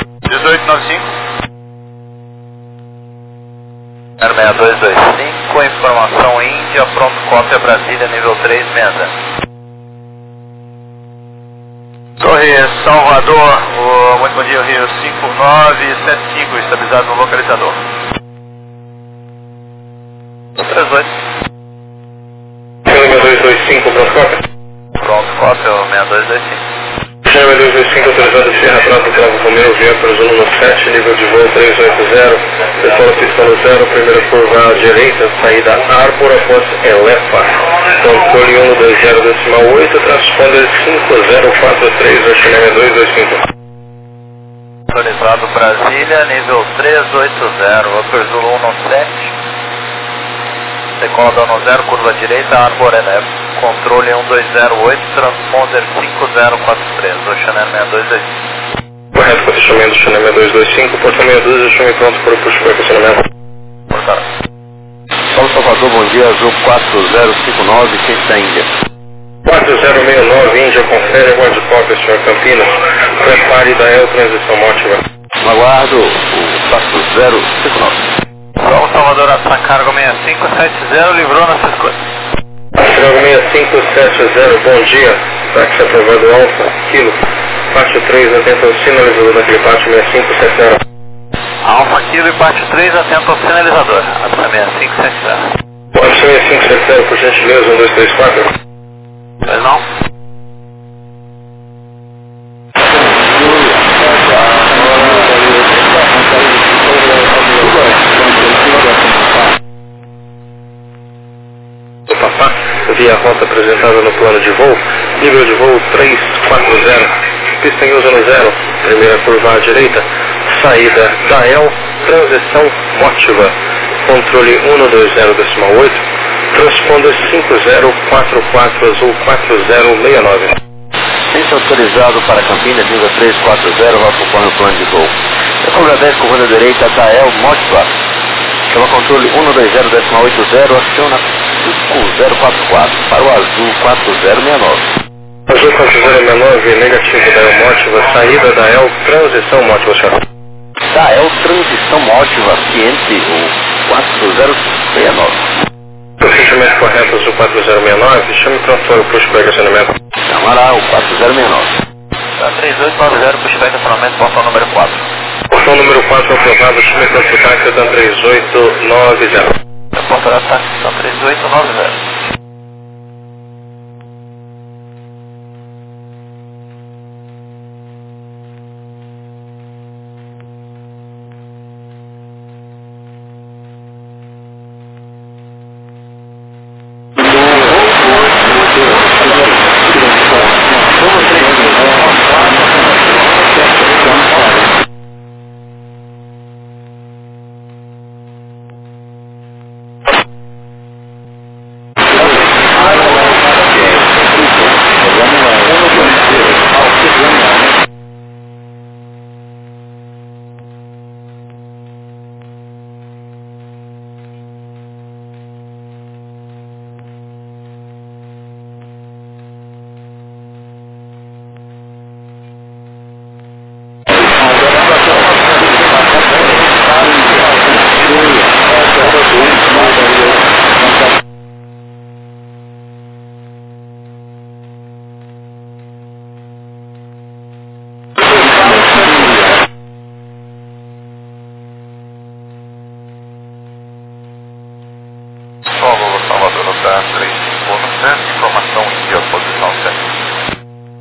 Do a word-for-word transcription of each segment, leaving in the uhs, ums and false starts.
dezoito noventa e cinco. zero seis dois dois cinco, informação Índia, pronto, cópia Brasília, nível três, mesa. Torre Salvador, o, muito bom dia, Rio cinco nove sete cinco, estabilizado no localizador. três oito. seis dois dois cinco, pronto, cópia. Pronto, cópia, seis dois dois cinco. seis dois dois cinco, autorizado Sierra Bravo, Bravo Romeo, Vietnam, Zulu sete, nível de voo três oito zero, pessoal pista no zero, primeira curva à direita, saída Arbor após Elefa, controle um dois zero decimal oito, transponder cinco zero quatro três, seis dois dois cinco. Autorizado Brasília, nível três oito zero, Upper Zulu um sete, decola dono zero, curva direita, Arbor Elefa, controle um dois zero oito, transponder cinco zero quatro três, Oceaner seis dois dois cinco. Correto, posicionamento Oceaner seis dois dois cinco, portão meia dúzia, chame pronto para o pushback posicionamento. Portado. Paulo Salvador, bom dia, azul quatro zero cinco nove, quente da Índia. quatro zero seis nove, Índia, confere, aguarde cópia, senhor Campinas, prepare da El, transição mótiva. Aguardo o quatro zero cinco nove. Paulo Salvador, Atacargo seis cinco sete zero, livrou na sua escolha. Atacargo seis cinco sete zero, bom dia, táxi aprovado Alfa, quilo, pátio três, atento ao sinalizador daquele pátio seis cinco sete zero. Alfa Kilo e pátio três, atento ao sinalizador, Alfa seis cinco sete zero. Pode ser seis cinco sete zero, por gentileza, um dois três quatro. Pois não? Papá, via a rota apresentada no plano de voo, nível de voo três quatro zero, pista em uso no zero, primeira curva à direita, saída da El, transição mótiva, controle um dois zero decimal oito, transponder cinco zero quatro quatro, azul quatro zero seis nove. Ciência autorizado para Campinas, nível três quatro zero, vai conforme o plano de voo. Decola dez, curva direita, da El, Motiva. Chama controle um dois zero decimal oito zero, aciona cinco zero quatro quatro para o azul quatro zero seis nove. Azul quatro zero seis nove, negativo da El Mótiva, saída da El, transição mótiva, senhor. Da El, transição mótiva, ciente, o quatro zero seis nove. Procedimento correto, azul quatro zero seis nove, chame pronto para o pushback acionamento. Chamará o quatro zero seis nove. Tá três oito nove zero, pushback acionamento, portão número quatro. Portão número quatro aprovado, chame pronto para o táxi da três oito nove zero. Portão da táxi, tá três oito nove zero. Solo Salvador da três cinco um sete, informação Índia, posição sete.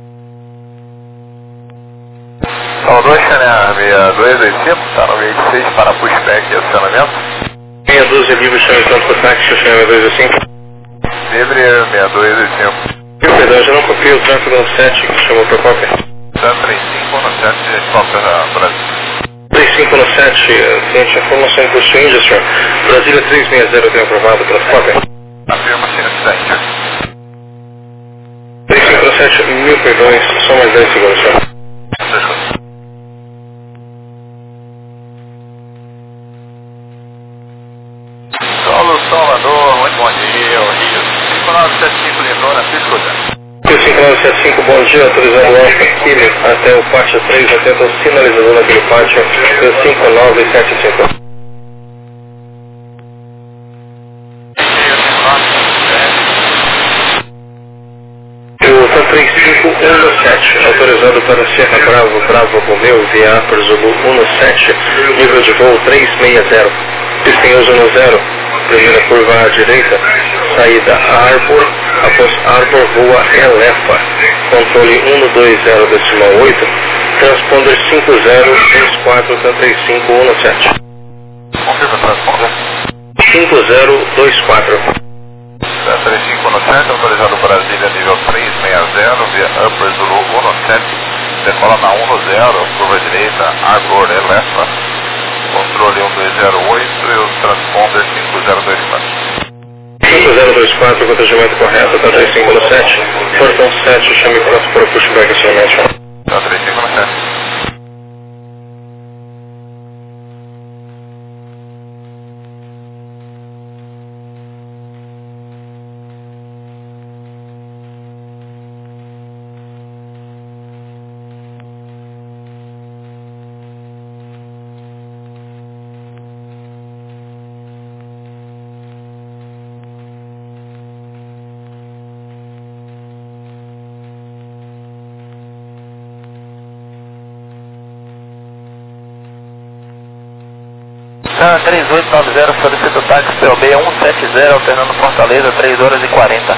Salvador, Xané, seis dois dois cinco, está no vinte e seis para pushback e acionamento. Meia dúzia, livre, chame pronto para o táxi, seis dois dois cinco. Livre, seis dois dois cinco. Perdão, já não copiei o tráfego no sete que chamou para cópia. três cinco um sete, cópia Brasil. três cinco um sete, cliente, informação em curso Índia, senhor. Brasília três seis zero, tem aprovado pela cópia. Afirma ciência da Índia. três cinco um sete, mil perdões, só mais dez segundos, senhor. Solo Salvador, muito bom dia, o Rio cinco nove sete cinco, lembrou na sua escuta. cinco nove sete cinco, bom dia, autorizado Alfa Kilo até o pátio três, atenta o sinalizador naquele pátio, cinco nove sete cinco. O três cinco um sete, autorizado para Serra Bravo, Bravo Romeu, via Upper Zulu sete, nível de voo trezentos e sessenta, pista em uso no zero, primeira curva à direita, saída Arbor, após Arbor voa Elefa, controle um dois zero decimal oito, transponder cinco zero dois quatro três cinco um sete. Confirma transponder. cinco zero dois quatro. três cinco um sete, autorizado Brasília nível trezentos e sessenta, via Upper Zulu sete, decola na um zero, curva direita, Arbor Elefa, controle um dois zero oito e o transponder cinco zero dois quatro. cinco zero dois quatro, contingimento correto, tá três cinco um sete, portão sete, chame pronto para o pushback acionamento. Tá três cinco um sete. três oito nove zero, solicito táxi P O B um sete zero, alternando Fortaleza, três horas e quarenta.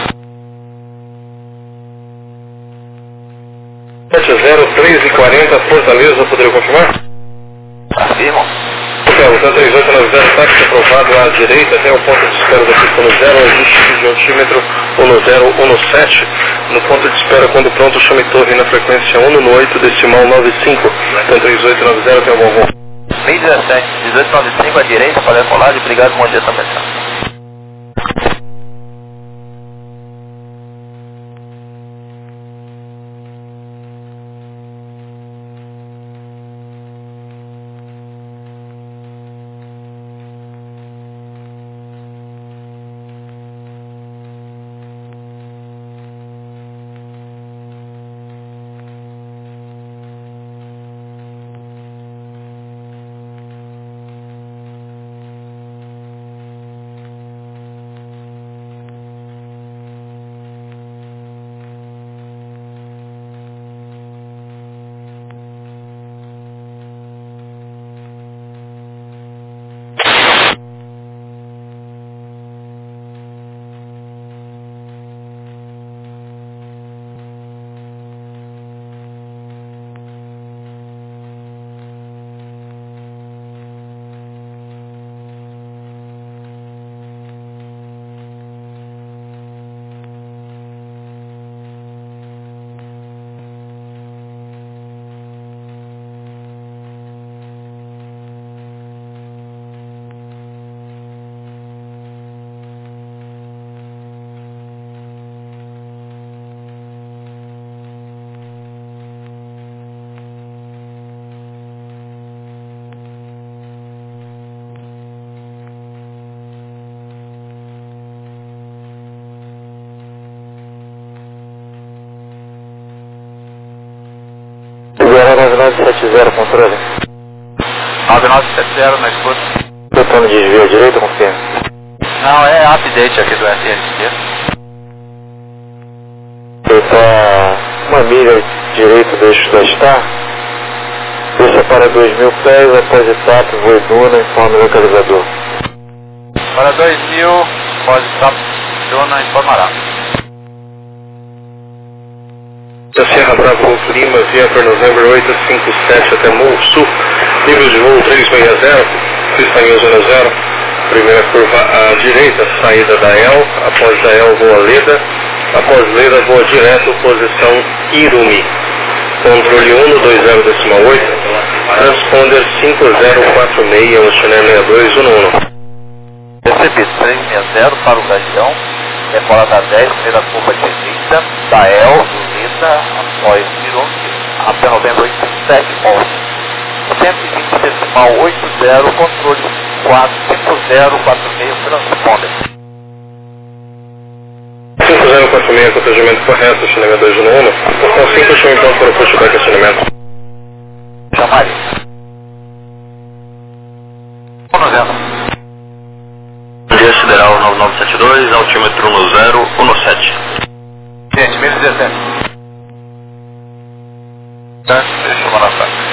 sete zero, três e quarenta, Fortaleza, poderia confirmar? Afirmo. Hotel, então três oito nove zero, táxi aprovado à direita, até o ponto de espera da pista no zero, ajuste de altímetro um zero um sete. No ponto de espera, quando pronto, chame torre na frequência um oito decimal nove cinco. Então três oito nove zero, tem algum voo? mil e dezessete, dezoito noventa e cinco à direita, para a colagem, obrigado, bom dia também. nove nove sete zero, controle. nove nove sete zero, na escuta. Botão de desvio à direita, confirma. Não, é update aqui do S N C. Está uma milha direita do eixo da Star. Deixa para dois mil pés, após etapa, voe Duna, informe o localizador. Para dois mil, pode estar, Duna informará. Da Serra Bravo Lima, via por November oito cinco sete até Morro Sul, nível de voo trezentos e sessenta, pista em uso zero, primeira curva à direita, saída da El, após da El voa Leda, após Leda voa direto, posição Irumi, controle um dois zero decimal oito, transponder cinco zero quatro seis, o Chanel seis dois um um. Recebi trezentos e sessenta para o Gavião, decola da dez, primeira curva direita, da El, após virou até novembro oito sete onze, cento e vinte decimal oito zero, controle quatro cinco zero quatro seis, transponder cinco zero quatro seis com atendimento correto, acionamento dois um um. Portão cinco, chame então para o pushback acionamento. Chamar. Bom dia, Sideral nove nove sete dois, altímetro no zero um sete. Gente, mil e dezessete. Tá? Deixa eu mandar pra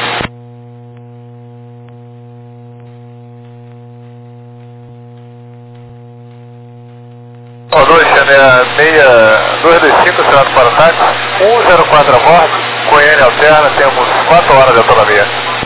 Ó, dois, dois dois cinco, cidade para o táxi, um zero quatro a bordo, Goiânia alterna, temos quatro horas de autonomia.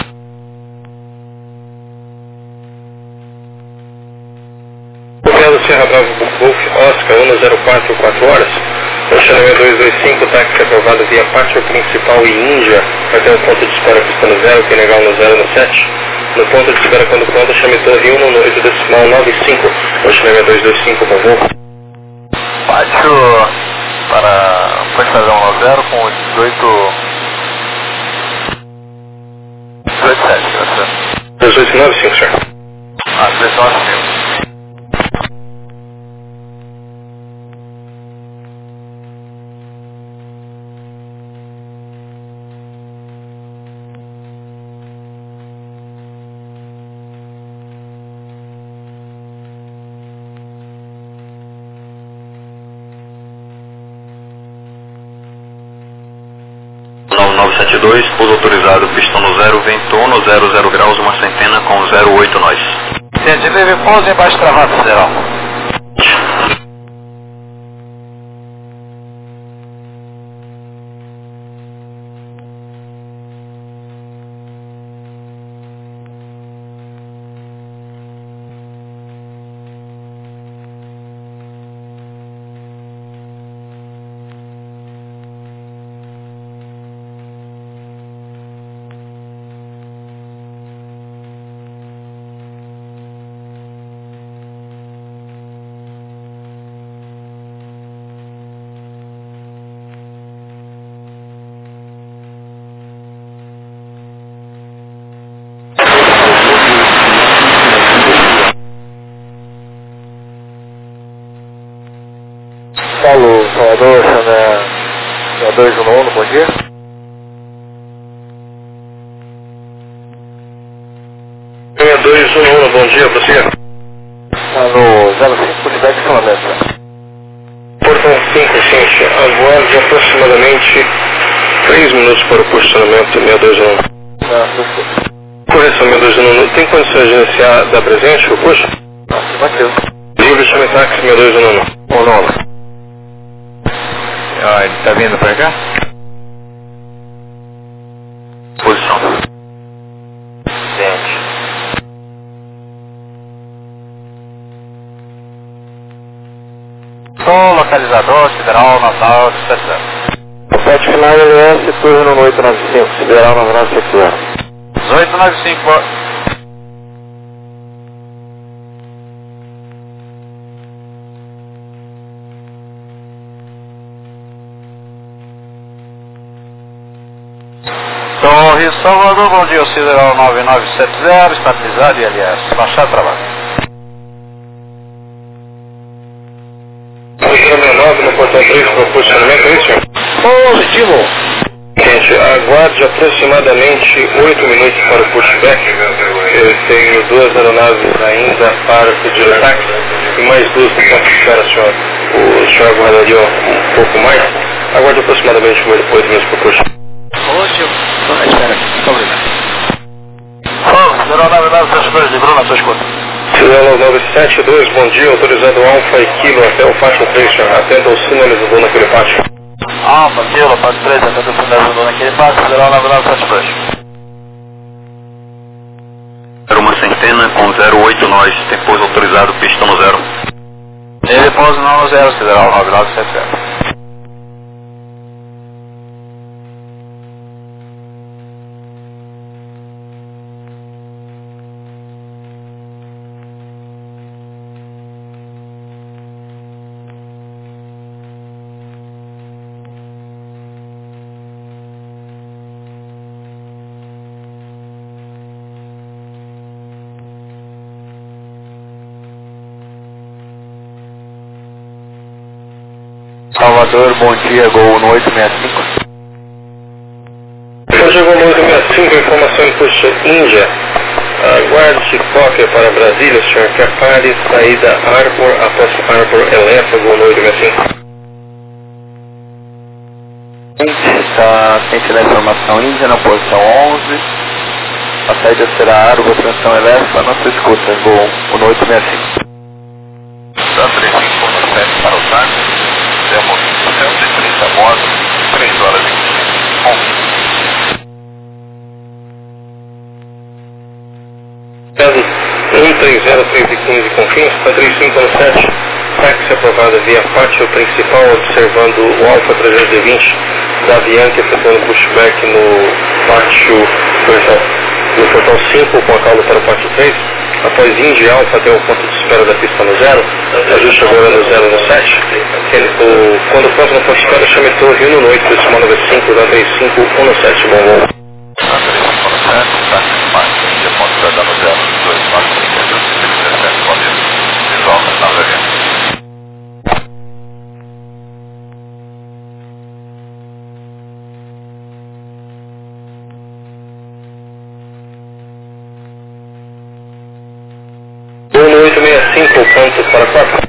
Obrigado, Serra Bravo Golf Oscar um zero quatro, quatro horas. Funcionamento dois dois cinco, táxi aprovado via pátio principal e Índia, até o ponto de espera pistando zero, que é legal no zero no sete. No ponto de espera quando pronto, chame torre um no oito decimal nove cinco. Funcionamento dois dois cinco, por favor. Pátio para pode fazer um nove zero com dezoito dezoito sete, vai ser. dezoito nove cinco, senhor. Ah, dezoito nove cinco. nove nove sete dois, pouso autorizado, pistão no zero, vento um no zero zero graus, uma centena com zero oito nós. Gente, teve pouso embaixo travado, Federal. Paulo, Salvador, Xané, dois um um, bom dia. dois um um, bom dia, prossiga. Tá no zero cinco, pushback acionamento. Portão cinco, gente, aguarde aproximadamente três minutos para o posicionamento seis dois um. Não, desculpa. Correção seis dois um, tem condições de iniciar da presente o push? Afirmativo. Livre, chame táxi seis dois um um. Ou não? Ah, ele tá vindo pra cá? Posição. Gente. Sou localizador, Sideral, Natal, estação. O pet final L S, turno no oito nove cinco, Sideral, nove nove sete zero. oito nove cinco. Torre Salvador, bom dia, Sideral nove nove sete zero, estabilizado e L S, baixar trabalho. Posicionamento nove no portão três para o posicionamento, é isso, senhor? Positivo. Gente, aguarde aproximadamente oito minutos para o pushback. Eu tenho duas aeronaves ainda para pedir o táxi e mais duas no ponto de espera, senhor. O senhor aguardaria um pouco mais? Aguarde aproximadamente oito minutos para o pushback. Positivo. Estou na espera aqui, muito obrigado. Fala, Sideral nove nove sete dois, de Bruna, sua escuta. Sideral nove sete dois, bom dia, autorizado Alfa e Kilo até o faixa três, senhor. Atenda o sinalizador naquele pátio. Alfa, Kilo, faixa três, atenda o sinalizador naquele pátio, Sideral nove nove sete dois. Era uma centena com zero oito nós, tem pouso autorizado, pistão no zero. Ele pouso não no zero, Sideral nove nove sete zero. Salvador, bom dia, Gol no oito seis cinco. Hoje Gol no oito seis cinco, informação em curso Índia. Aguarde-se cópia para Brasília, senhor Capari, saída Arbor, após Arbor Elefa, Gol no oito seis cinco. Está ciente da informação Índia na posição onze. A saída será Arbor, transição Elefa, não se escuta, Gol no oito seis cinco. Da três cinco no sete para o táxi, temos cento e trinta motos, três horas e vinte minutos. um três zero três um cinco Confins, para três cinco no sete, táxi aprovada via pátio principal, observando o Alfa trezentos e vinte da Bianchi, efetuando pushback no pátio, no portão cinco, com a cauda para o pátio três. Após Indy Alfa até o ponto de espera da pista no zero, ajuste agora no zero no sete. O, quando pronto no ponto de espera, chame torre um no oito, decimal nove cinco, da três cinco um no sete, bom voo. Da três cinco no sete, táxi mais Índia, ponto de espera no zero, dois quatro cinco, dezessete, Paulista, visual na Nova oito seis cinco, ponto para quatro.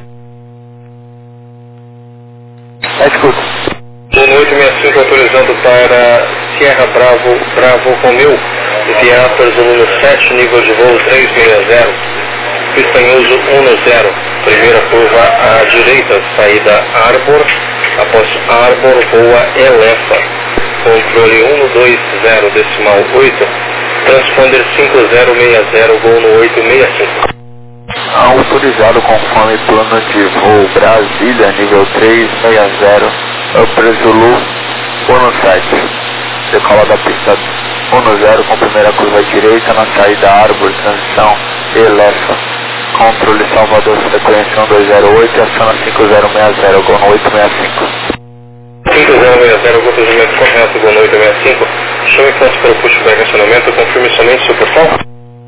É, escuta. oito seis cinco autorizando para Sierra Bravo, Bravo Romeu, via Zulu sete, nível de voo três seis zero, pista em uso um no zero, primeira curva à direita, saída Arbor, após Arbor voa Elefa, controle um dois zero, decimal oito, transponder cinco zero seis zero, Gol no oito seis cinco. Autorizado conforme plano de voo Brasília, nível três seis zero, Upper Zulu, um no sete. Decola da pista um no zero com primeira curva direita na saída Arbor, transição Elefa. Controle Salvador, frequência um dois zero oito, aciona cinco zero seis zero, Gol no oito seis cinco. cinco zero seis zero, Gol procedimento correto, Gol no oito seis cinco. Chame pontos para o pushback acionamento, confirme somente seu portão.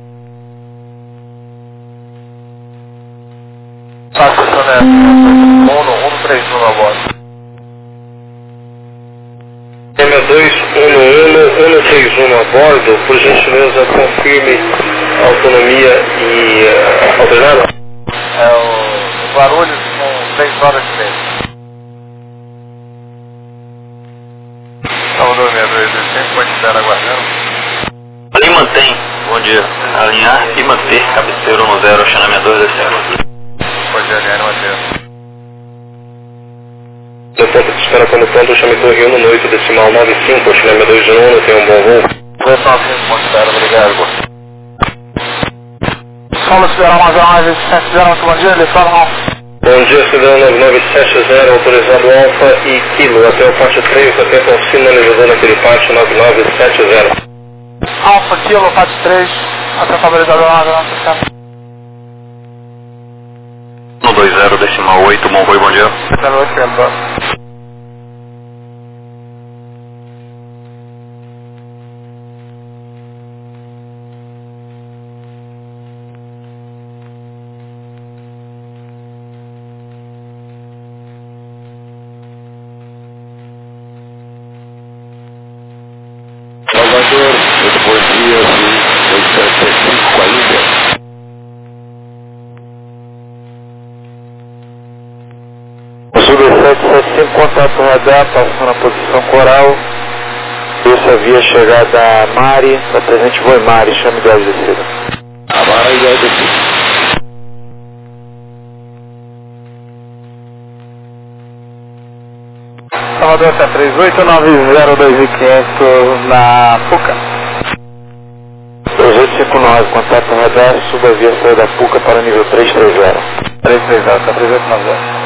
Passa essa mono um três um na borda. M dois um um um três um a bordo, por gentileza confirme autonomia e uh, alternada. É o Guarulhos com três horas e meia. Salvador seis dois dois cinco, pode estar aguardando. Ali mantém, bom dia. Alinhar e manter, cabeceiro no zero, acionamento dois dois zero. Pode alinhar e manter. No ponto de espera quando pronto, chame torre um no oito, decimal nove cinco, chame dois de um, tem um bom voo. dois nove cinco, ponto de espera, obrigado. Solo Sideral nove nove sete zero, muito bom dia, ele fala não. Bom dia, Sideral nove nove sete zero, autorizado Alfa e Kilo, até o pátio três, atento ao sinalizador naquele pátio nove nove sete zero. Alfa, Kilo, pátio três, até o favorizador nove nove sete. um dois zero, decimal oito, bom voo, bom dia. zero oito, bom. Salvador, muito bom dia, oito sete cinco ainda. Sul sete sete cinco, contato radar, passando na posição coral. Essa via chegada a Mari, para presente voo Mari, chame de áudio descida. Agora e áudio descida. Salvador T três oito nove zero dois mil e quinhentos na Puca. dois oito cinco nove, contato radar, suba a via saída da Puca para nível três três zero. três três zero, T três oito nove zero.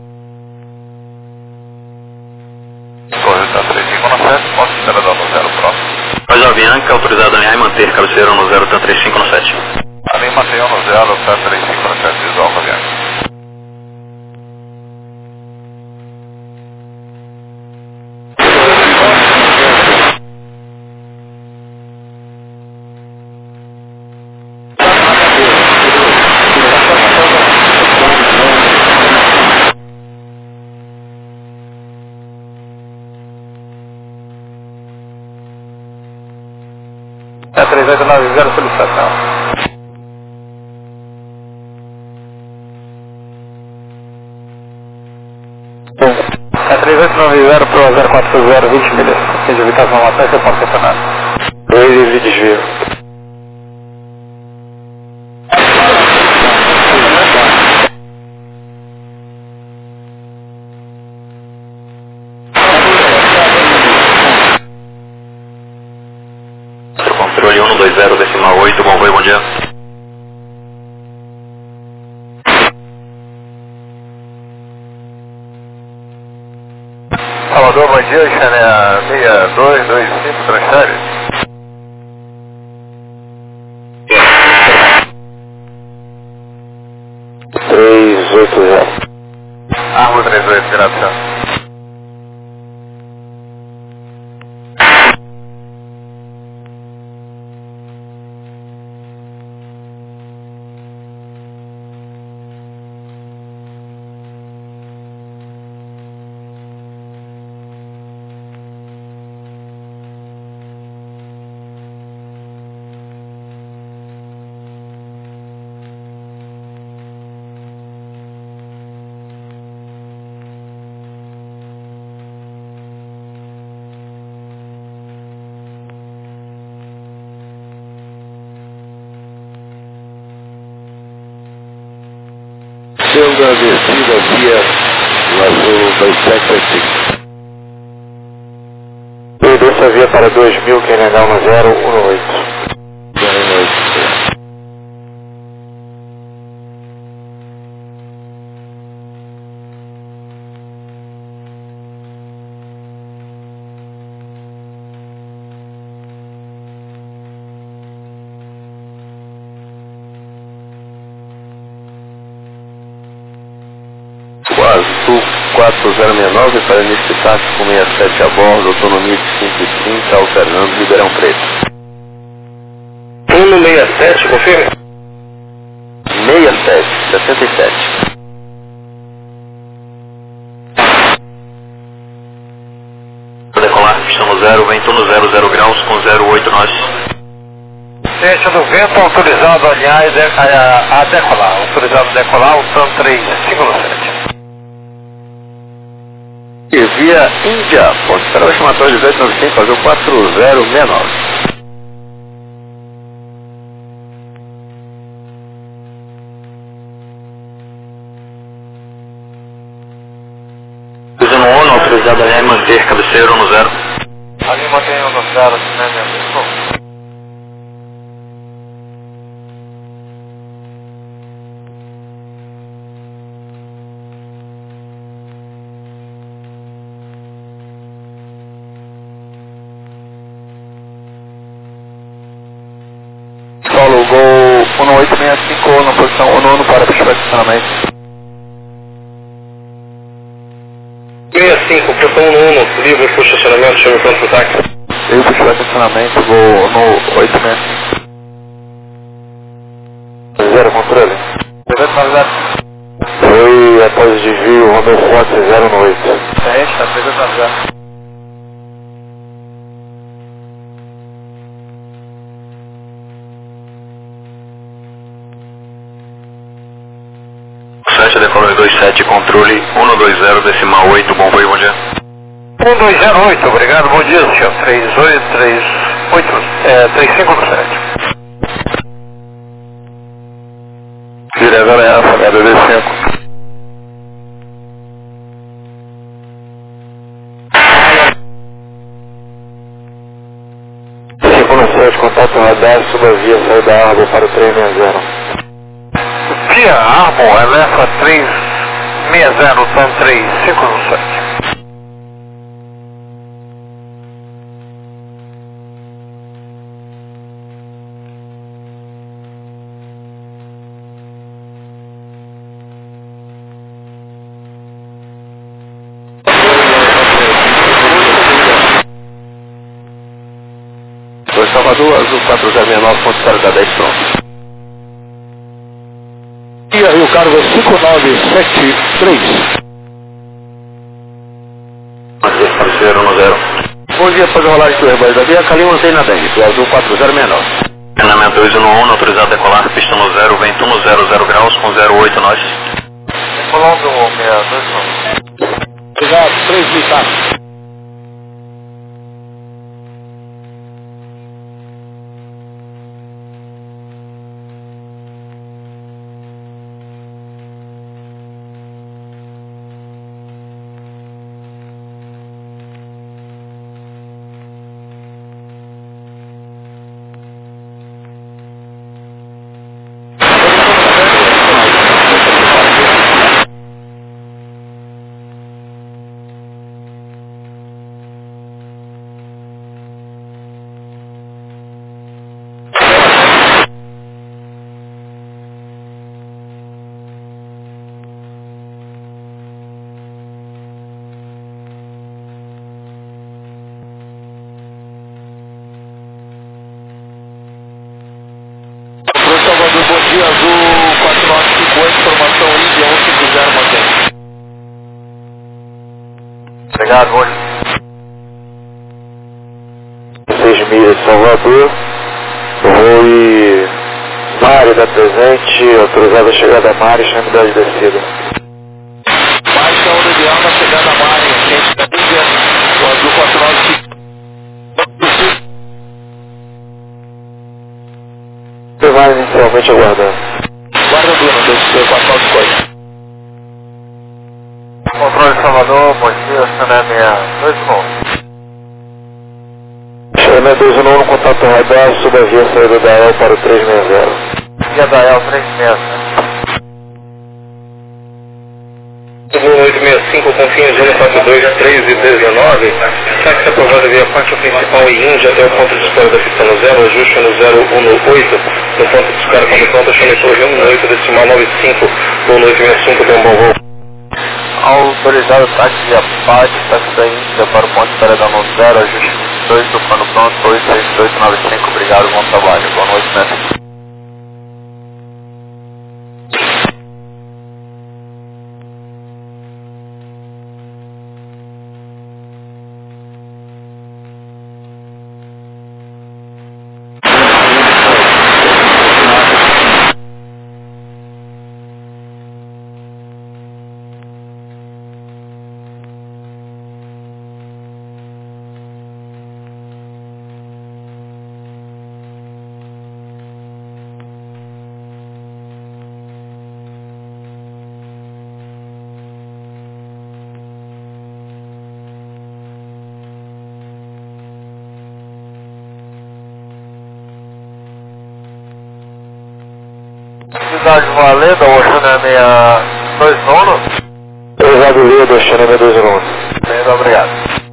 Tá três cinco no sete, ponto de espera no zero próximo. Mas a Bianca autorizada a alinhar e manter, cabeceiro no zero, T três cinco no sete. Alinha e mantém no zero, T três cinco no sete, visual com a Bianca. três oito nove zero, solicitação. É três oito nove zero para zero quatro zero, vinte milhas. Seja evitação até você pode questionar. dois e desvio. Controle um dois zero, decimal oito, bom voo, bom dia. Salvador, bom dia, Xané seis dois dois cinco, transfere. três oito zero. Armo três oito, graça. Segunda descida via Azul dois sete sete cinco. E desça via para dois mil, Canadá um zero um oito. Azul quatro zero seis nove para início de táxi com sessenta e sete a bordo, autonomia de cinco e trinta, alternando Ribeirão Preto. um sessenta e sete, confirma? sessenta e sete, sessenta e sete. Decolar, estamos zero, vento no zero zero graus com zero oito nós. Ciência do vento, autorizado a alinhar e de, a, a decolar. Autorizado a decolar, o T A M três cinco sete. E via Índia, ponto para o estimatório dezoito noventa e cinco, Azul quatro zero seis nove. Usa no ONU, autorizado a alinhar e manter, cabeceiro no zero. Ali mantém o no zero, né, meu? Solo Gol um oito seis cinco na posição um nono para puxar estacionamento. sessenta e cinco, posição um um, livre para o estacionamento, chama o pronto para o táxi. Eu puxar estacionamento, vou no oito seis cinco. Zero controle. Foi após o desvio, Romeo Forte zero no oito. Corrente, está trezentos e noventa. sete, decolou dois sete, controle um dois zero, decimal oito, bom voo, bom dia. um dois zero oito, obrigado, bom dia, senhor. três oito três oito, é, três cinco sete. Vira agora é a família B B cinco. cinco sete, contato radar, suba via, saiu da árvore para o três seis zero. Via Armor, eleva três seis zero, T A M três cinco sete. Foi Salvador, Azul quatro zero seis nove, ponto zero dez pronto. E aí o cargo é cinco nove sete três. Cabeceiro no zero. Bom dia, fazer rolagem do rebanho da Via Calim, mantém na dengue, Azul quatro zero seis nove. dois um um, autorizado a decolar, pista no zero, vento um zero zero graus com zero oito nós. Decolando seis dois um. Obrigado, três mil, tá? Salvador, bom dia, Azul quatro nove cinco oito, formação Índia um cinco zero, mantém. Obrigado, bom dia. seis milhas, Salvador, voo Mari da presente, autorizado a chegada a Mari, chame de descida. Baixa onda de alta, chegada a Mari, gente da Índia, o Azul quatro nove cinco. Você vai inicialmente aguardando. Guarda Bruno, dois quatro nove cinco oito. Controle Salvador, bom dia, Chané dois um. Chané dois um no contato radar, suba a via saída da E L para o três seis zero. Via da E L três seis zero. Voo oito seis cinco, Confins Júnior quatro dois três e dezenove, táxi aprovado via pátio principal e Índia até o ponto de escala da pista no zero, ajuste no zero um oito, no ponto de escala quando pronto, chame torre um oito, decimal nove cinco, voo oito seis cinco, tem um bom voo. Autorizado táxi via pátio, táxi da Índia para o ponto de espera da no zero, ajuste vinte e dois, do plano pronto, oito seis oito nove cinco, obrigado, bom trabalho, boa noite, né? Cidade Valeda, Oceana seis dois nono. Obrigado, Leda, Oceana dois um. Muito obrigado.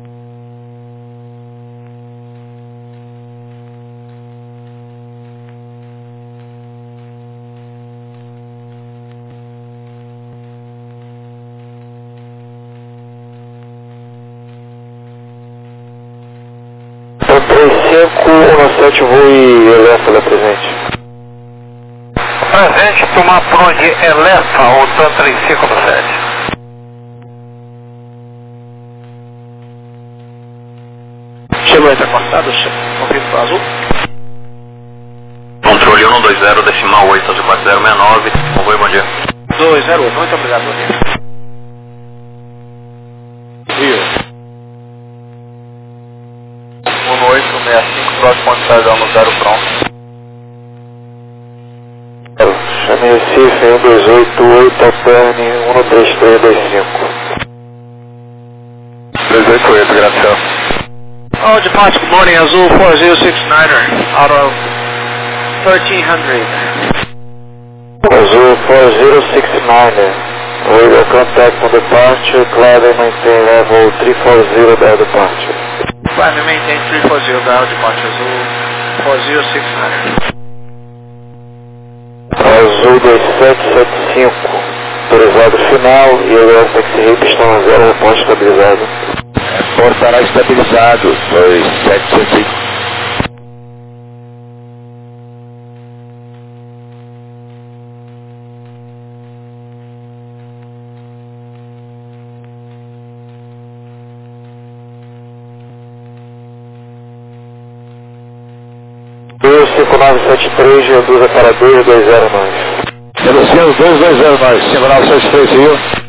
três cinco um sete, voo e Elefa da presente. Presente, tomar por onde Elefa, o TAN três cinco sete. Chegou a estar cortado, convido para Azul. Controle um dois zero, decimal oito, Azul quatro zero seis nove, oi, bom dia. dois zero oito, muito obrigado, bom dia. Rio. um oito seis cinco, próximo ponto de saída no zero pronto. Chame Recife, um dois oito oito, Alterne, um três três dois cinco. dois oito oito, graças. Oh, departure, good morning, Azul four zero six niner, out of thirteen hundred. Azul four zero six nine, we will contact on departure, climb and maintain level three four zero dial departure. Climb and maintain three four zero dial departure, Azul four zero six niner. Azul dois sete sete cinco, autorizado final e o L X R estão a zero, ponto estabilizado. Estará estabilizado, dois sete sete cinco. cinco nove sete três, reduza para dois dois zero nove. Reduzimos dois dois zero nove, cinco nove sete três, viu?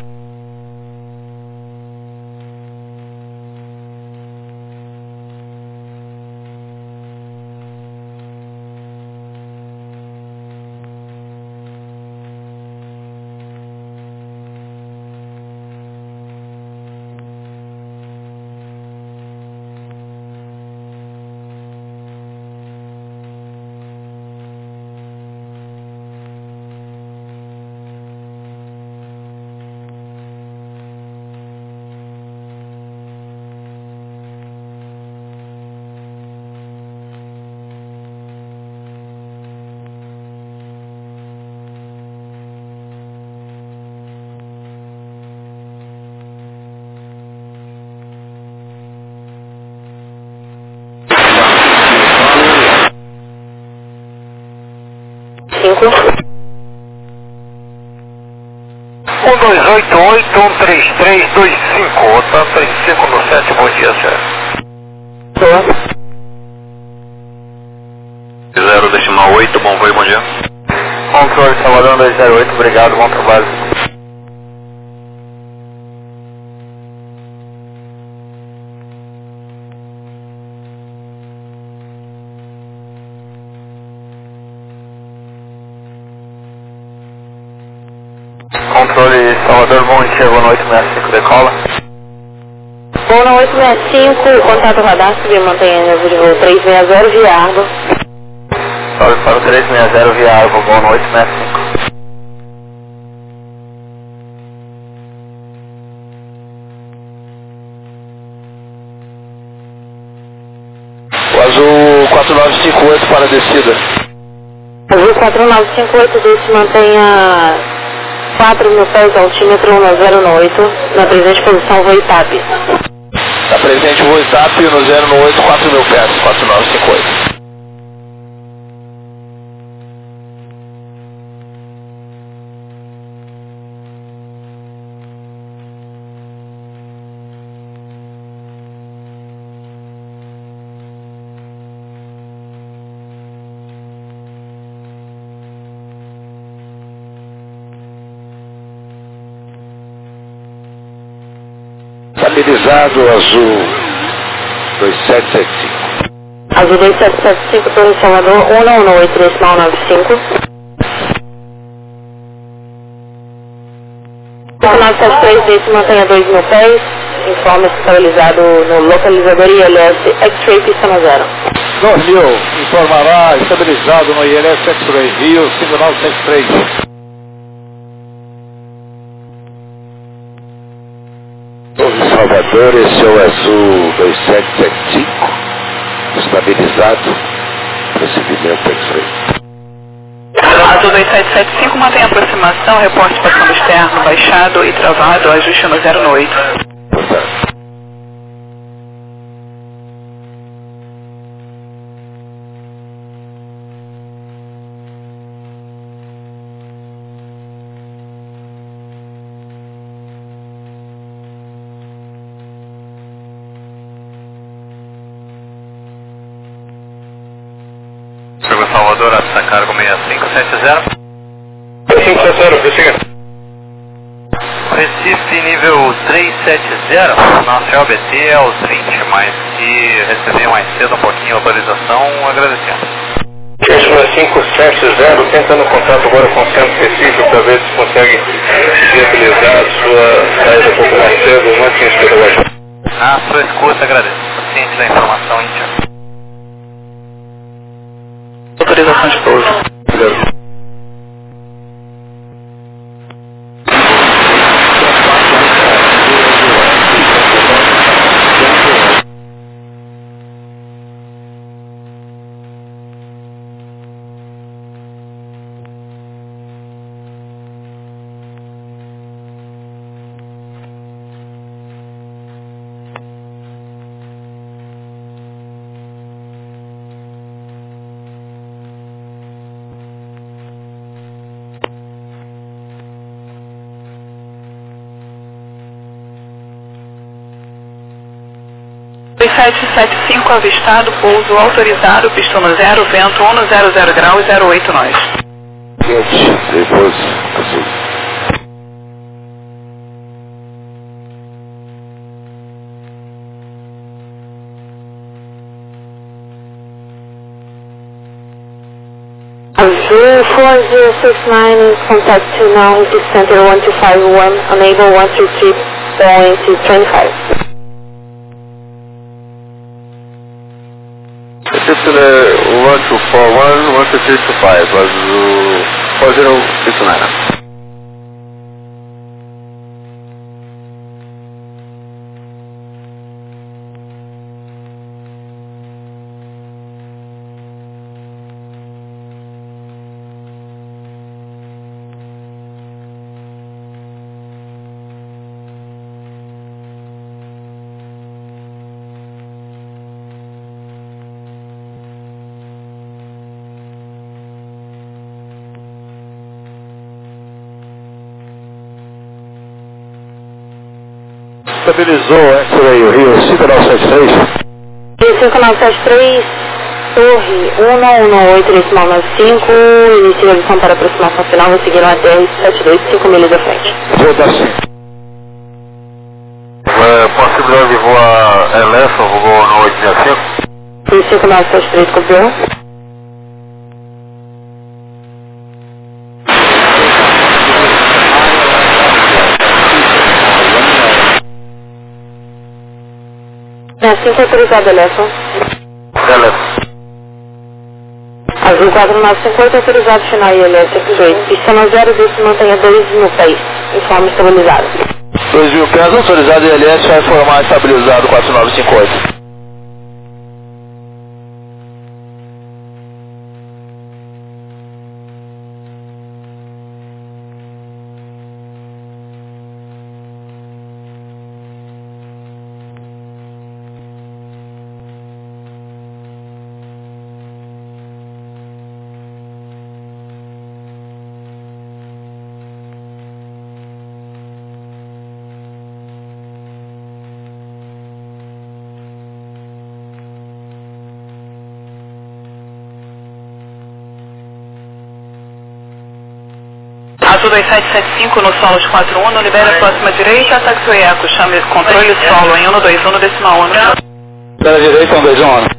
um dois oito oito, um três três dois cinco, Otávio trinta e cinco no sete, bom dia, senhor. zero decimal oito, bom voo, bom dia. Controle Salvador dois zero oito, obrigado, bom trabalho. Controle Salvador, bom dia, boa noite, sessenta e cinco, decola. Boa noite, sessenta e cinco, contato radar, subir mantenha de voo três seis zero via Argo. Salve para o três seis zero via Argo, boa noite, sessenta e cinco. O azul quatro nove cinco oito para a descida. Azul quatro nove cinco oito, desce mantenha quatro mil pés, altímetro um zero oito, na presente posição voo TAP. Está presente o voo TAP no zero oito, quatro mil pés, quatro nove cinco oito. Estabilizado azul dois sete sete cinco. Azul dois sete sete cinco, Torre Salvador um um oito decimal nove cinco. cinco nove sete três, desce mantenha dois mil pés, informe estabilizado no localizador I L S X-Ray pista no zero. dois mil, informará estabilizado no I L S X-Ray Rio cinco nove sete três. Salvador, esse é o azul dois sete sete cinco, estabilizado, procedimento X-Ray. Azul dois sete sete cinco, mantém aproximação, reporte para câmbio externo baixado e travado, ajuste no zero oito. Portanto. Salvador, essa cargo seis cinco sete zero. seis cinco sete zero, prossiga. Recife nível três sete zero, nosso O B T é os vinte, mas se receber mais cedo um pouquinho a autorização, agradecemos. seis cinco sete zero, tentando contato agora com o centro Recife para ver se consegue viabilizar a sua saída um pouco mais cedo, não tinha esperado hoje. A sua escuta, agradeço. Ciente da informação, índia. Autorização de pouso. sete sete cinco avistado, pouso autorizado, pista no zero, vento um no zero zero grau, zero oito nós. Quente, depois, assim. Azul four zero six nine, contact to now, is center one two five one, enable one three three point two five. Particular one two four one, one two three two five, Azul four zero six nine. Estabilizou X-Ray, o Rio cinco nove sete três. Rio cinco nove sete três, Torre um um oito, decimal nove cinco, inicio a lição para aproximação final, vou seguir no A T R sete dois cinco milhas da frente. Vou dar sim. É, possibilidade de voar Elephant, voo no oito seis cinco? Rio cinco nove sete três, copiou. É cinco autorizado, Elephant. Elephant. Azul quatro nove cinco oito, autorizado, final I L S X oito. Pista no zero, se mantenha dois mil pés, informe estabilizado. dois mil pés, autorizado I L S, vai informar estabilizado quatro nove cinco oito. Azul dois sete sete cinco no solo de quatro um, libera a próxima direita, taxiway eco, chame controle solo em um dois um no decimal um. Pela direita, um dois um.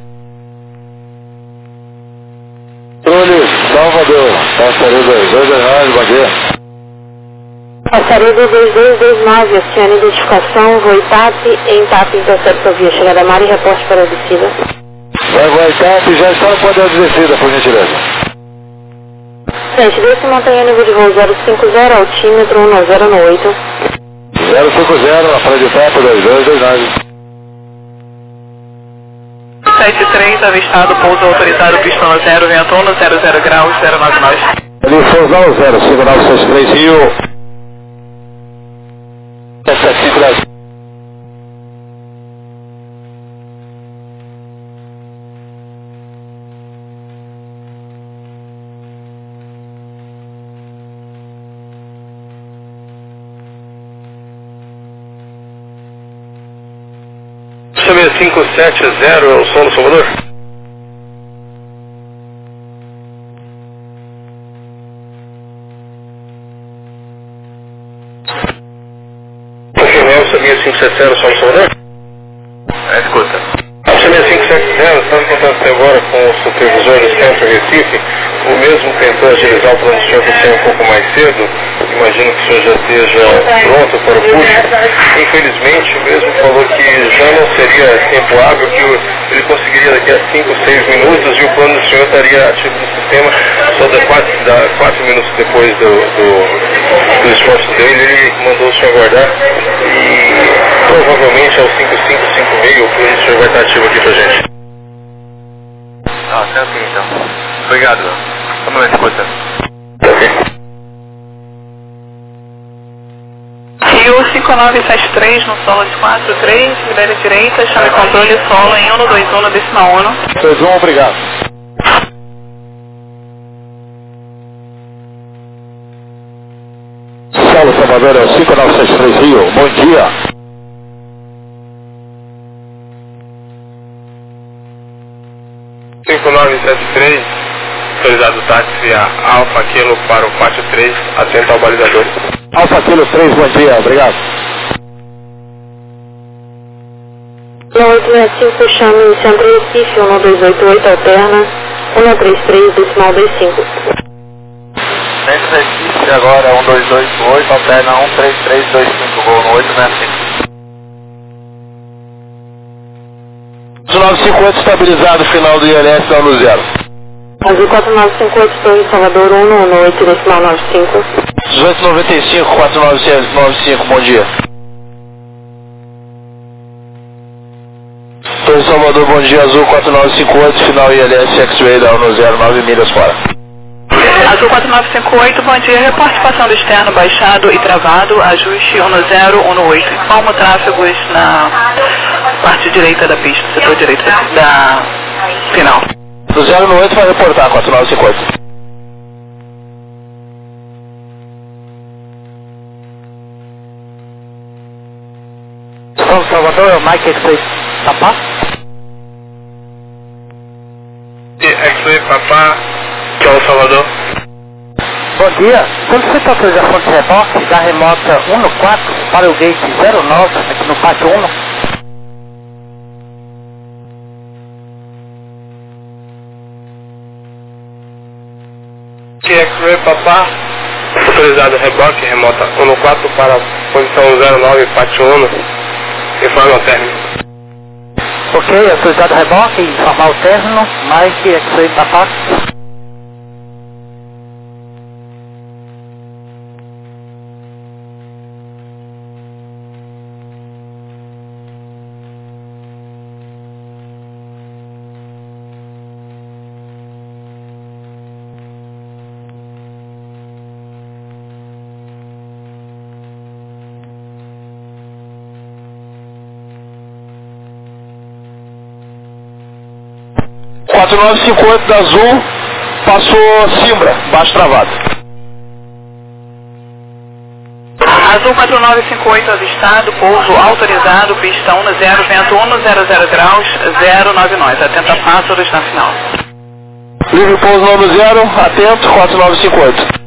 Controle Salvador, passaria dois dois dois nove, bom dia. Passaria dois dois dois nove, acione identificação, voo TAP, em TAP intercepta via chegada a mar e reporte para a descida. Vai, vai, TAP, já está no poder de descida, por gentileza. Frente desse mantenha nível de voo zero cinco zero, altímetro um zero oito. zero cinco zero, na parede de TAP, dois dois dois nove. sete três, avistado, pouso autorizado, pista no zero, vento um no zero zero grau, zero nove nós. Ele foi usar o zero cinco nove seis três, Rio. sete sete cinco Brasil. seis cinco sete zero é o som do Salvador? Confirmar o seis cinco sete zero, som do Salvador? É, escuta. O seis cinco sete zero, estamos em contato até agora com o supervisor do Centro Recife. O mesmo tentou agilizar o plano do senhor para ser um pouco mais cedo. Imagino que o senhor já esteja pronto para o push. Infelizmente, o mesmo falou que já não seria tempo hábil, que ele conseguiria daqui a cinco, seis minutos e o plano do senhor estaria ativo no sistema só de quatro minutos depois do, do, do esforço dele. Ele mandou o senhor aguardar e provavelmente aos cinco cinco cinco meio o plano do senhor vai estar ativo aqui pra gente. Ah, tá ok então. Obrigado. Vamos ver, escuta. Rio cinco nove sete três no solo de quatro três, libera direita, chame controle solo em um dois um no decimal um. dois um, obrigado. Solo Salvador é o cinco nove sete três Rio, bom dia. sete três, autorizado táxi via Alfa Kilo para o Pátio três, atento ao balizador. Alfa Kilo três, bom dia, obrigado. oito seis cinco, chame Centro Recife, um dois oito oito, alterna, um três três, decimal dois cinco. Centro Recife, agora um dois oito oito, alterna um três três dois cinco, voo no oito seis cinco. nove cinco oito estabilizado, final do I L S, dá no zero. Azul quatro nove cinco oito, Torre Salvador um um oito, decimal nove cinco. dezoito noventa e cinco, quatro nove nove cinco, bom dia. Torre Salvador, bom dia, Azul quatro nove cinco oito, final I L S, X-Ray, dá no zero, nove milhas fora. Azul quatro nove cinco oito, bom dia, reporte passando externo baixado e travado, ajuste um zero um oito, informa tráfegos na parte direita da pista, setor direito da final. Do zero um oito vai reportar, quatro nove cinco oito. São Salvador, é o Mike X-Ray Papá? X-Ray Papá, que é o Salvador. Bom dia, solicito autorização de reboque da remota um quatro para o gate zero nove aqui no pátio um. X-Ray Papá, autorizado reboque, remota um quatro para a posição zero nove, pátio um, informa o término. Ok, autorizado reboque, informar o término, Mike X-Ray Papá. quatro nove cinco oito da Azul, passou Simbra, baixo travado. Azul quatro nove cinco oito, avistado, pouso autorizado, pista um zero, vento um zero zero graus, zero nove nove, atenta a pássaros na final. Livre pouso nome zero, atento, quatro nove cinco oito.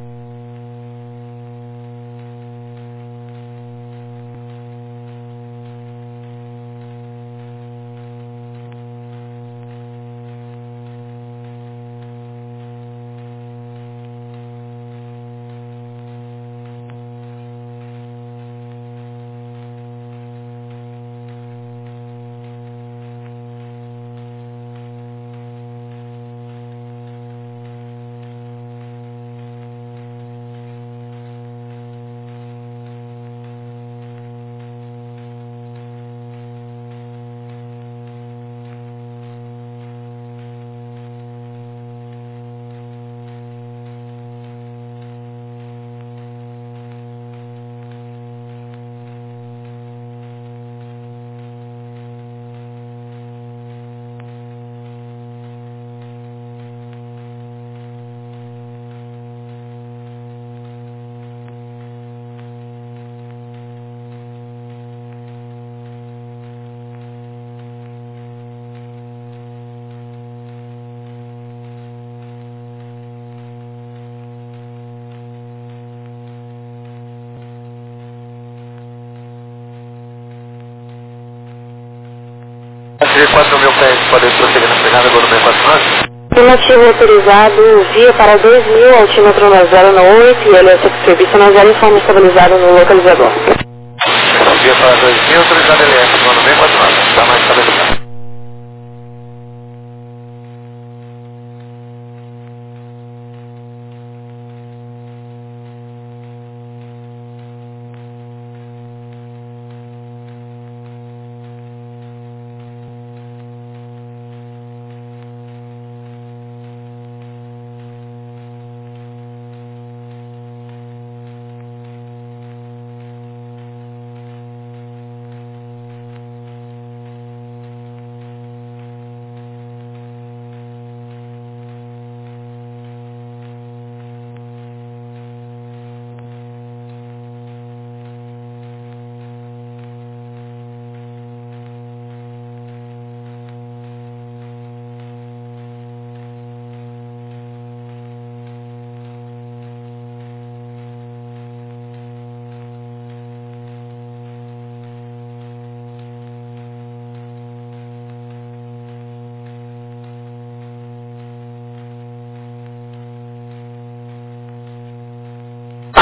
quatro mil pés, podem prosseguir na pegada agora no seis quatro nove? Afirmativo autorizado, via para dois mil, altímetro na zero oito e L S serviço na zero, informe estabilizado no localizador. Via para dois mil, autorizado L S, no seis quatro nove, está mais estabilizado.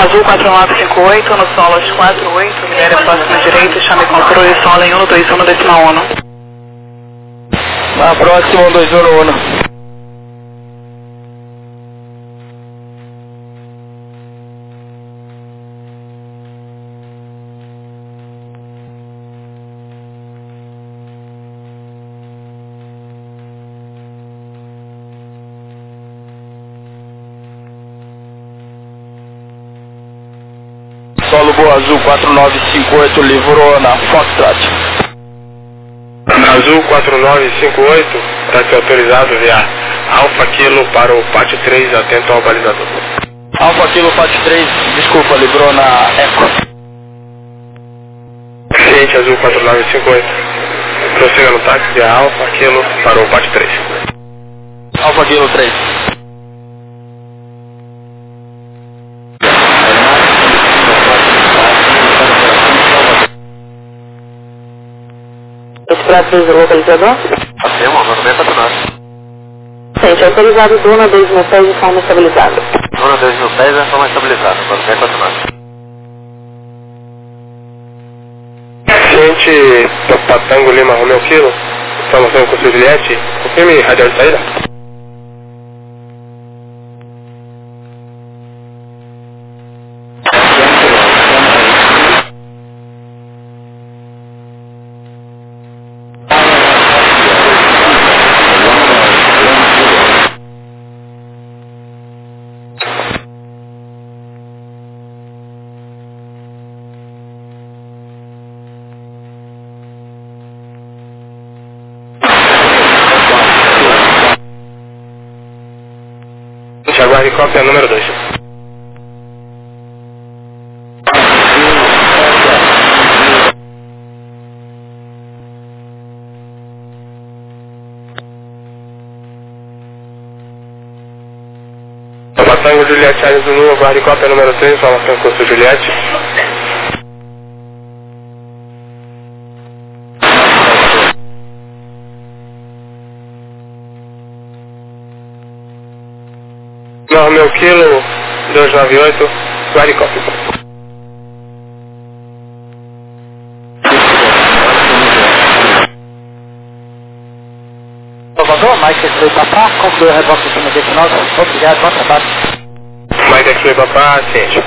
Azul quatro nove cinco oito, no solo às quatro oito, libere próxima direita, chame controle solo em um dois um decimal um. Na próxima um dois um um. Solo Boa Azul quatro nove cinco oito, livrou na Foxtrot. Azul quatro nove cinco oito, táxi autorizado via Alfa Kilo para o Pátio três, atento ao balizador. Alfa Kilo Pátio três, desculpa, livrou na Eco. Ciente Azul quatro nove cinco oito, prossiga no táxi via Alfa Kilo para o Pátio três. Alfa Kilo três. Esse prato do localizador? Afirma, meu nome é Patronato. Ciente, autorizado Duna dois mil pés de forma estabilizada. Duna dois mil pés é forma estabilizada, meu nome é Patronato. Ciente Papa Tango Lima Romeo Kilo, informação com o seu Juliette, confirme radial de saída. Aguarde cópia número dois. Tango Juliette Alves do Lula, aguarde cópia número três, informação com o Juliette. Romeo Kilo dois nove oito, guarde cópia. Salvador, Mike X-Ray Papá, concluiu a reboque do final, obrigado, bom trabalho. Mike X-Ray Papá, ciente.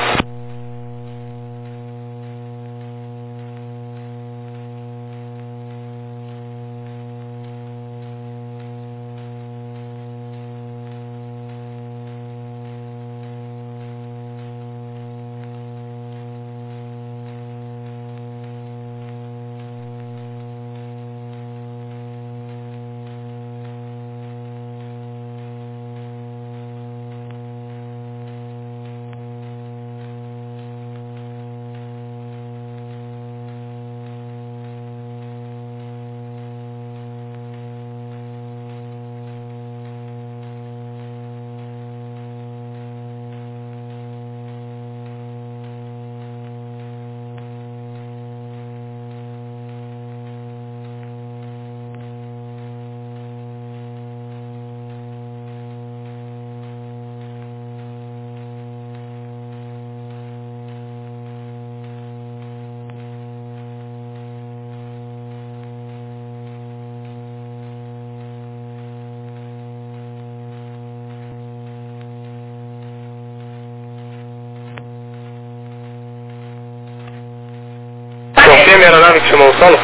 Confirme a aeronave que chamou o solo.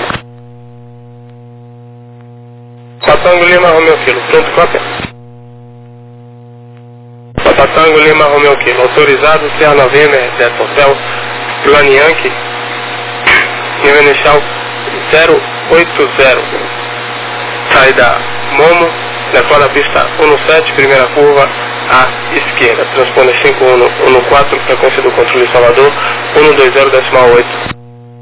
Patango Lima Romeo Kilo, pronto, cópia. Patango Lima Romeo Kilo, autorizado C A November, Jet Hotel, Plan Yankee, nível inicial zero oito zero. Saída Momo, decora a pista um sete, primeira curva à esquerda. Transponder cinco um um quatro, frequência do controle Salvador, um dois zero decimal oito.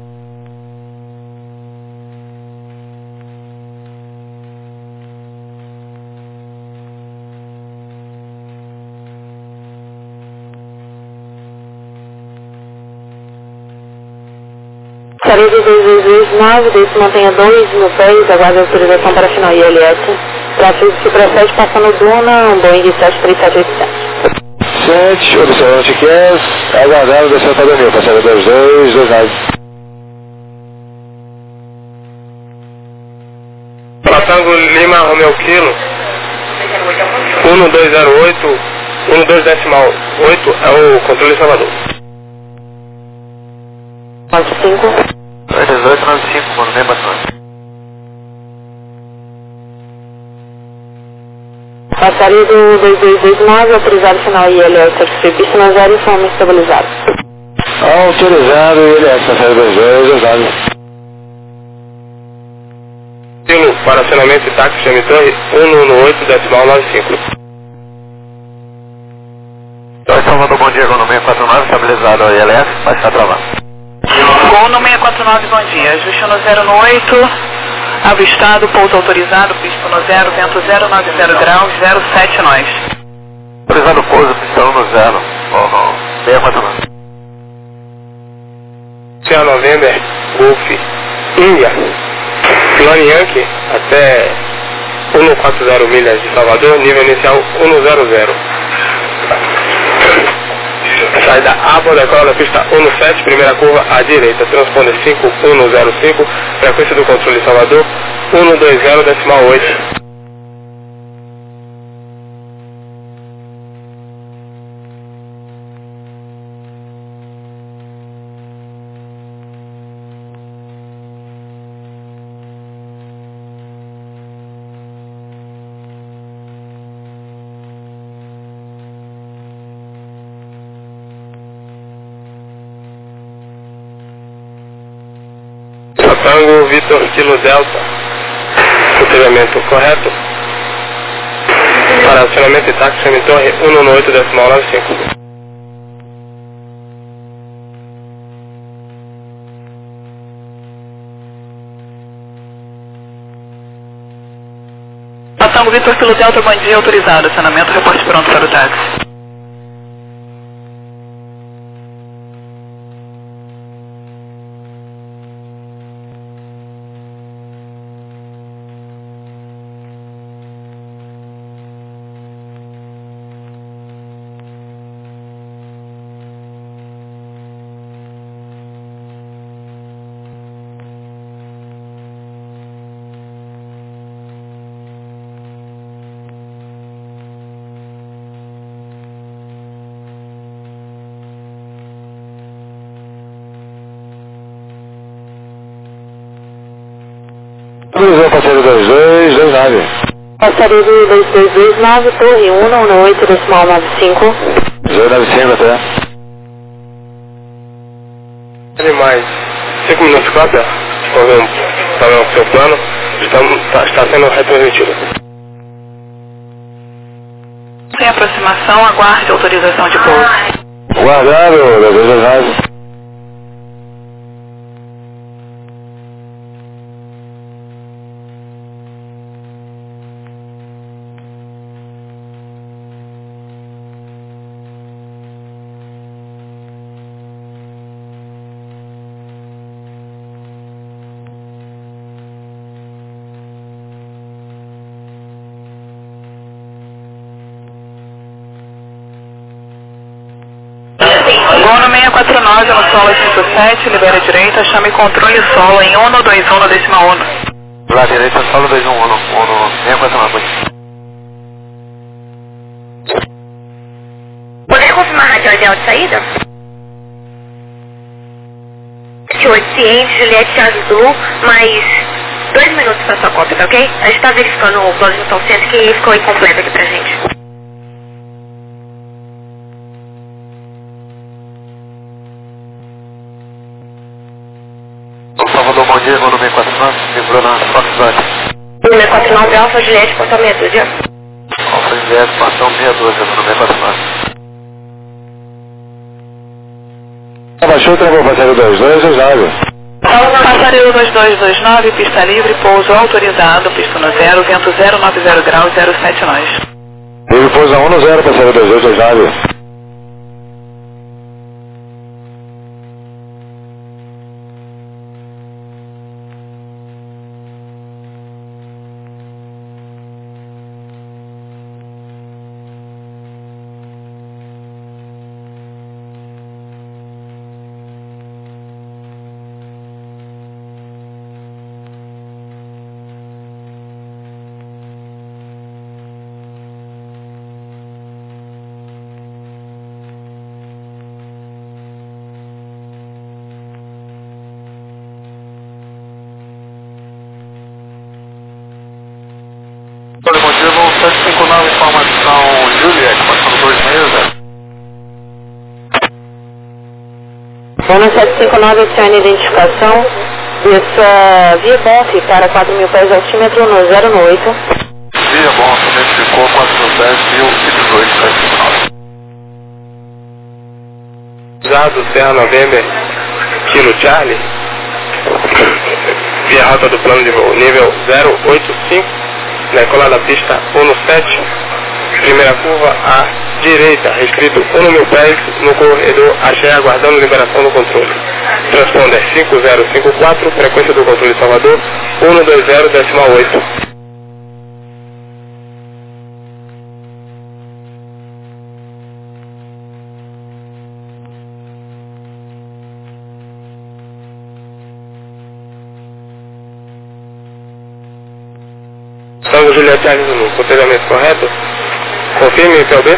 Saída dois dois dois nove, desse mantenha dois mil pés, aguarde a autorização para final I L S. Tráfego que procede passando Duna, um Boeing sete três sete oito sete. sete, observando o Tiquez, aguardando descendo para Danil, passageiro dois dois, dois nove. Para Tango Lima Romeo Kilo, um dois zero oito, um dois decimal oito é o controle Salvador. nove cinco. dois dezoito, nove cinco, mano, bem bastante. Passaria do dois dois dois nove, autorizado final I L S F C, pista no zero, informe estabilizado. Autorizado, I L S, passageiro dois dois, dois nove. Kilo para acionamento e táxi Chame Torre, um um oito decimal nove cinco. Salvador, bom dia, Gol seis quatro nove, estabilizado I L S, vai estar travado. Gol seis quatro nove, bom dia. Ajuste no zero no oito, avistado, pouso autorizado, pista no zero, vento zero nove zero graus, zero sete nós. Autorizado pouso, pistão no zero, Gol seis quatro nove. Sierra November, Golf, Índia, Plano Yankee, até cento e quarenta milhas de Salvador, nível inicial cento. Saída Aba, decola da pista cento e sete, primeira curva à direita, transponder cinco um zero cinco, frequência do controle Salvador, cento e vinte decimal oito. Tango Vitor Kilo Delta, funcionamento correto. Para acionamento e táxi Chame Torre, cento e oito decimal nove cinco. Tango Vitor Kilo Delta, bom dia, autorizado. Acionamento, reporte pronto para o táxi. Autorizou, passageiro dois dois, dois nove. Passaria do dois dois dois nove, Torre um um oito decimal nove cinco. zero nove cinco até. Animais, cinco minutos cópia, houve um problema com seu plano, está, está, está sendo retransmitido. Sem aproximação, aguarde autorização de pouso. Guardado, dois dois dois nove. Gol no seis quatro nove, no solo cinco sete, libera a direita, chame controle solo em cento e vinte e um decimal um. Lá direita, solo dois um um, seis quatro nove. Poderia confirmar a rádio ideal de saída? sete oito, ciente, Juliette Charles Zulu, mais dois minutos para sua cópia, tá ok? A gente tá verificando o plano de São Centro que ficou incompleto aqui pra gente. Salvador, bom dia, Gol seis quatro nove, lembrou na Foxtrot. seis quatro nove, Alfa Juliette, portão meia dúzia. Alfa Juliette, portão meia dúzia, Gol seis quatro nove. Abaixou, travou, passageiro dois dois, dois nove. Passaria dois dois dois nove, pista livre, pouso autorizado, pista no zero, vento zero nove zero graus, zero sete nós. Ele pousa um no zero, passageiro dois dois dois nove. Uno sete cinco nove, adicione identificação. Desça via Bonf para quatro mil pés de altímetro no zero no oito. Via Bonf, identificou quatro mil pés, mil e dezoito, sete nove. Usado Serra November, Kilo Charlie, via rota do plano de voo, nível zero oito cinco, decolar da pista um sete, primeira curva à direita, restrito um mil pés no corredor Axé, aguardando liberação do controle. Transponder cinco zero cinco quatro, frequência do controle Salvador, um dois zero, decimal oito. Tango Juliette Charlie Zulu, cotejamento correto? Confirme o P L B.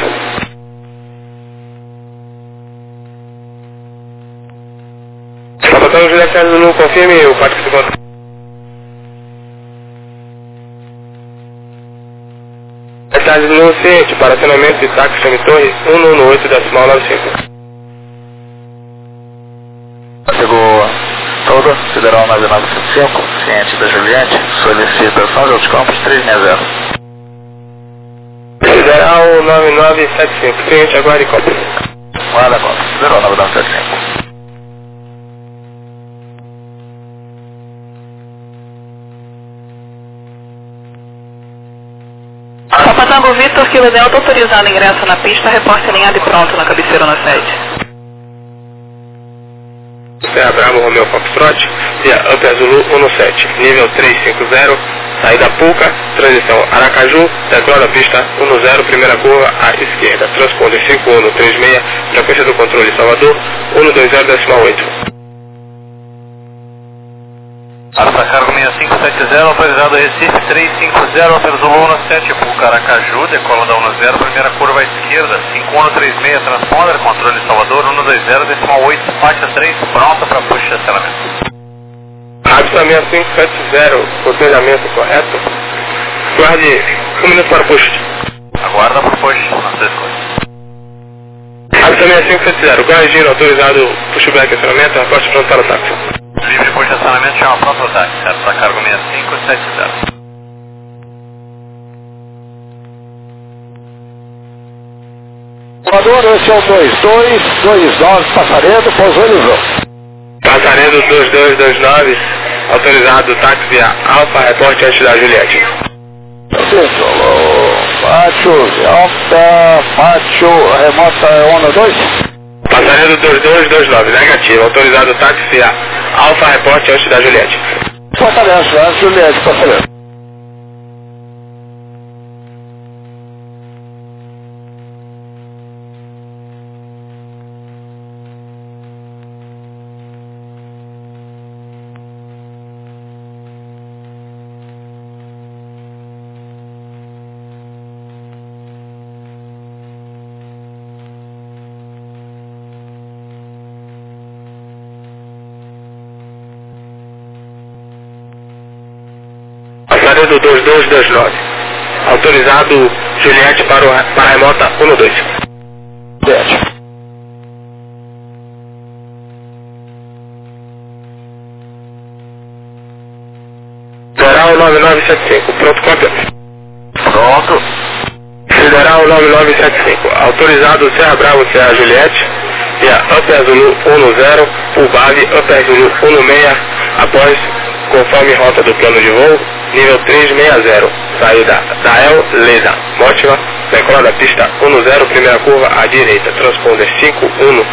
Tango Juliette Charlie Zulu, confirme o quarto de conta. Charlie Zulu, ciente, para acionamento de táxi Chame Torre, um um oito, decimal nove cinco. Chegou toda, Federal nove nove sete cinco, ciente da Juliette, solicita São José dos Campos três seis zero. Federal nove nove sete cinco, ciente, aguarde cópia. Guarda cópia, Federal nove nove sete cinco. Papa Tango Vitor, Kilo Delta, autorizado ingresso na pista, reporte alinhado e pronto na cabeceira na sede. Serra Bravo, Romeo Foxtrot, via Upper Zulu um sete, nível trezentos e cinquenta, saída Pulca, transição Aracaju, decolar da pista um zero, primeira curva à esquerda, transponder cinco um três seis, frequência do controle Salvador, um dois zero, decimal oito. Alfa Cargo seis cinco sete zero, autorizado Recife trezentos e cinquenta, Upper Zulu um sete, Pulca Aracaju, decola da um zero, primeira curva à esquerda, cinco um três seis, transponder, controle Salvador, um dois zero, decimal oito, faixa três, pronta para push de aceleramento. Rádio seis cinco sete zero, cotejamento correto. Guarde um minuto para push. Aguarda por push, nas três coisas. Rádio seis cinco sete zero, Garagino, autorizado pushback acionamento, reporte pronto para o táxi. Livre push de acionamento, chama pronto para o táxi, certo? Para cargo seis cinco sete zero. Salvador, esse é o dois dois dois nove, Passaredo, pousou ilusão. Passaredo dois dois dois nove, autorizado táxi via Alfa, reporte antes da Juliette. Pátio, Alfa, Pátio, remota um dois. Passaredo dois dois dois nove, negativo, autorizado táxi via Alfa, reporte antes da Juliette. Fortaleza, antes Juliette, Passaredo. Passaredo dois dois dois nove, autorizado Juliette para, o, para a remota um dois. Juliette. Federal nove nove sete cinco, pronto, cópia. Pronto. Federal nove nove sete cinco, autorizado Serra Bravo, Serra Juliette, via Upper Zulu um zero, Pulbave, Upper Zulu um seis, após, conforme rota do plano de voo, nível trezentos e sessenta, saída Dael Leda, Mótima, decola da pista um zero, primeira curva à direita, transponder cinco um